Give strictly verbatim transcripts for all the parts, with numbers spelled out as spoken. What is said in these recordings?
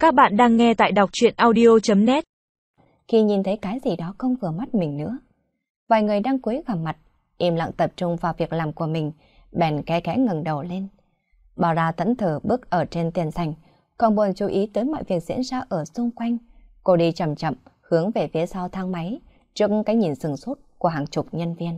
Các bạn đang nghe tại đọc truyện audio chấm net. Khi nhìn thấy cái gì đó không vừa mắt mình nữa, vài người đang cúi gằm mặt, im lặng tập trung vào việc làm của mình, bèn khẽ khẽ ngẩng đầu lên. Bảo Ra thẫn thờ bước ở trên tiền sảnh, không buồn chú ý tới mọi việc diễn ra ở xung quanh. Cô đi chậm chậm hướng về phía sau thang máy, trước cái nhìn sừng sốt của hàng chục nhân viên.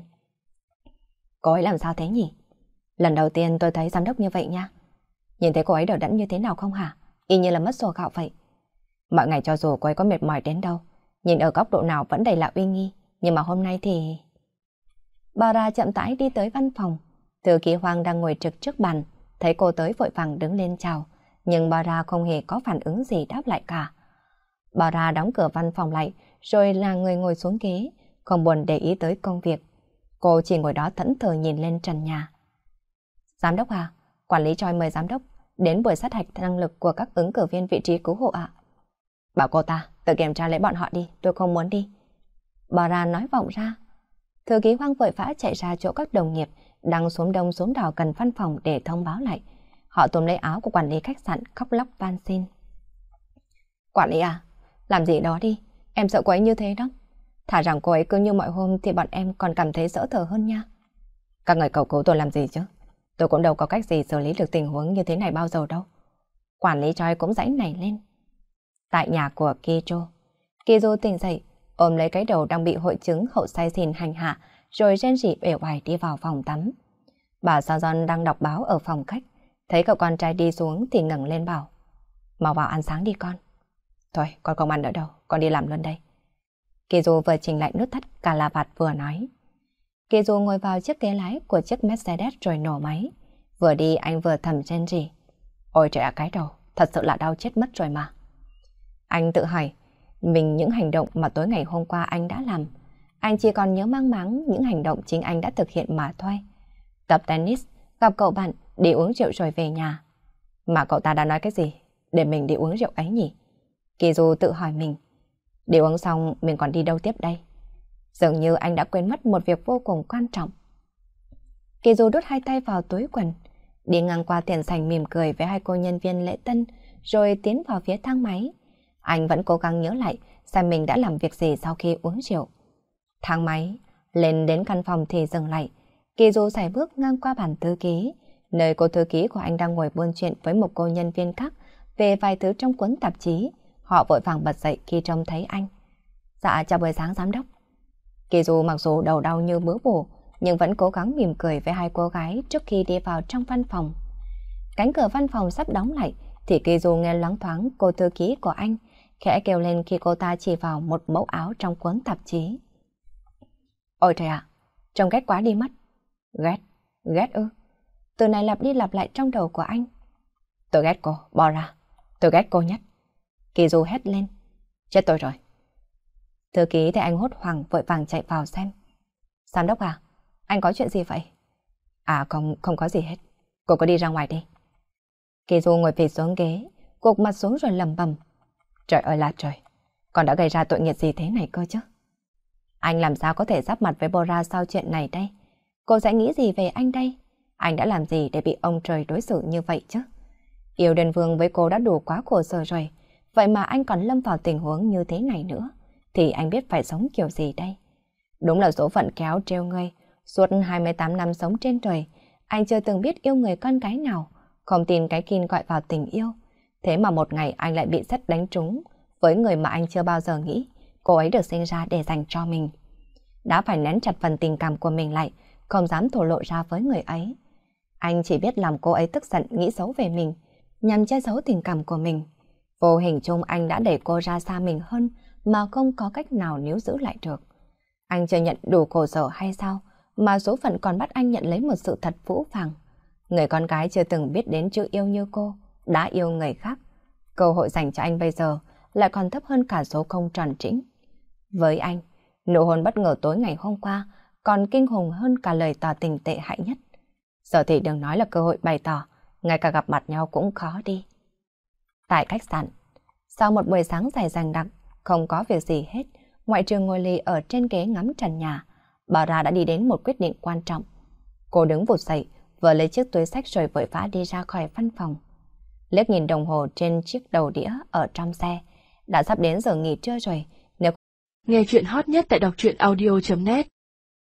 Cô ấy làm sao thế nhỉ? Lần đầu tiên tôi thấy giám đốc như vậy nha. Nhìn thấy cô ấy đờ đẫn như thế nào không hả? Y như là mất sổ gạo vậy. Mọi ngày cho dù cô ấy có mệt mỏi đến đâu, nhìn ở góc độ nào vẫn đầy là uy nghi, nhưng mà hôm nay thì... Bà Ra chậm rãi đi tới văn phòng. Thư ký Hoàng đang ngồi trực trước bàn, thấy cô tới vội vàng đứng lên chào, nhưng bà Ra không hề có phản ứng gì đáp lại cả. Bà Ra đóng cửa văn phòng lại, rồi là người ngồi xuống ghế, không buồn để ý tới công việc. Cô chỉ ngồi đó thẫn thờ nhìn lên trần nhà. Giám đốc à, quản lý Choi mời giám đốc đến buổi sát hạch năng lực của các ứng cử viên vị trí cứu hộ ạ. Bảo cô ta tự kiểm tra lấy bọn họ đi, tôi không muốn đi. Bà Ra nói vọng ra. Thư ký Hoang vội vã chạy ra chỗ các đồng nghiệp đang xuống đông xuống đảo gần văn phòng để thông báo lại. Họ túm lấy áo của quản lý khách sạn khóc lóc van xin. Quản lý à, làm gì đó đi, em sợ cô ấy như thế đó. Thả rằng cô ấy cứ như mọi hôm thì bọn em còn cảm thấy dỡ thở hơn nha. Các người cầu cứu tôi làm gì chứ? Tôi cũng đâu có cách gì xử lý được tình huống như thế này bao giờ đâu. Quản lý Choi cũng giãy nảy lên. Tại nhà của Kijo, Kijo tỉnh dậy, ôm lấy cái đầu đang bị hội chứng hậu say xỉn hành hạ, rồi rên rỉ uể oải đi vào phòng tắm. Bà Sajon đang đọc báo ở phòng khách, thấy cậu con trai đi xuống thì ngẩng lên bảo: mau vào ăn sáng đi con. Thôi, con không ăn nữa đâu, con đi làm luôn đây. Kijo vừa chỉnh lại nút thắt cà la vạt vừa nói. Kijo ngồi vào chiếc ghế lái của chiếc Mercedes rồi nổ máy. Vừa đi anh vừa thầm rên rỉ. Ôi trời ạ, cái đầu, thật sự là đau chết mất rồi mà. Anh tự hỏi mình những hành động mà tối ngày hôm qua anh đã làm. Anh chỉ còn nhớ mang máng những hành động chính anh đã thực hiện mà thôi. Tập tennis, gặp cậu bạn, đi uống rượu rồi về nhà. Mà cậu ta đã nói cái gì để mình đi uống rượu ấy nhỉ? Kizu tự hỏi mình. Đi uống xong mình còn đi đâu tiếp đây? Dường như anh đã quên mất một việc vô cùng quan trọng. Kizu đút hai tay vào túi quần, đi ngang qua tiền sảnh mỉm cười với hai cô nhân viên lễ tân, rồi tiến vào phía thang máy. Anh vẫn cố gắng nhớ lại xem mình đã làm việc gì sau khi uống rượu. Thang máy, lên đến căn phòng thì dừng lại. Kizu sải bước ngang qua bàn thư ký, nơi cô thư ký của anh đang ngồi buôn chuyện với một cô nhân viên khác về vài thứ trong cuốn tạp chí. Họ vội vàng bật dậy khi trông thấy anh. Dạ, chào buổi sáng giám đốc. Kizu mặc dù đầu đau như bướu bổ, nhưng vẫn cố gắng mỉm cười với hai cô gái trước khi đi vào trong văn phòng. Cánh cửa văn phòng sắp đóng lại, thì Kizu nghe loáng thoáng cô thư ký của anh khẽ kêu lên khi cô ta chỉ vào một mẫu áo trong cuốn tạp chí. Ôi trời ạ, trông ghét quá đi mất. Ghét, ghét ư? Từ này lặp đi lặp lại trong đầu của anh. Tôi ghét cô, bỏ ra. Tôi ghét cô nhất. Kizu hét lên. Chết tôi rồi. Thư ký thấy anh hốt hoảng vội vàng chạy vào xem. Giám đốc à, anh có chuyện gì vậy? À không, không có gì hết. Cô cứ đi ra ngoài đi. Kizu ngồi phịch xuống ghế, gục mặt xuống rồi lẩm bẩm. Trời ơi là trời, con đã gây ra tội nghiệp gì thế này cơ chứ? Anh làm sao có thể giáp mặt với Bora sau chuyện này đây? Cô sẽ nghĩ gì về anh đây? Anh đã làm gì để bị ông trời đối xử như vậy chứ? Yêu đơn vương với cô đã đủ quá khổ sở rồi, vậy mà anh còn lâm vào tình huống như thế này nữa, thì anh biết phải sống kiểu gì đây? Đúng là số phận kéo trêu ngươi. Suốt hai mươi tám năm sống trên đời, anh chưa từng biết yêu người con gái nào, không tin cái kin gọi vào tình yêu. Thế mà một ngày anh lại bị sét đánh trúng với người mà anh chưa bao giờ nghĩ cô ấy được sinh ra để dành cho mình. Đã phải nén chặt phần tình cảm của mình lại, không dám thổ lộ ra với người ấy. Anh chỉ biết làm cô ấy tức giận nghĩ xấu về mình, nhằm che giấu tình cảm của mình. Vô hình chung anh đã đẩy cô ra xa mình hơn mà không có cách nào níu giữ lại được. Anh chưa nhận đủ khổ sở hay sao mà số phận còn bắt anh nhận lấy một sự thật phũ phàng. Người con gái chưa từng biết đến chữ yêu như cô đã yêu người khác. Cơ hội dành cho anh bây giờ lại còn thấp hơn cả số không tròn trĩnh. Với anh, nụ hôn bất ngờ tối ngày hôm qua còn kinh khủng hơn cả lời tỏ tình tệ hại nhất. Giờ thì đừng nói là cơ hội bày tỏ, ngay cả gặp mặt nhau cũng khó đi. Tại khách sạn, sau một buổi sáng dài dằng dặc, không có việc gì hết, ngoại trừ ngồi lì ở trên ghế ngắm trần nhà, bà Ra đã đi đến một quyết định quan trọng. Cô đứng vụt dậy, vừa lấy chiếc túi xách rồi vội vã đi ra khỏi văn phòng. liếc nhìn đồng hồ trên chiếc đầu đĩa ở trong xe. Đã sắp đến giờ nghỉ trưa rồi. Nếu nghe chuyện hot nhất tại đọc truyện audio chấm net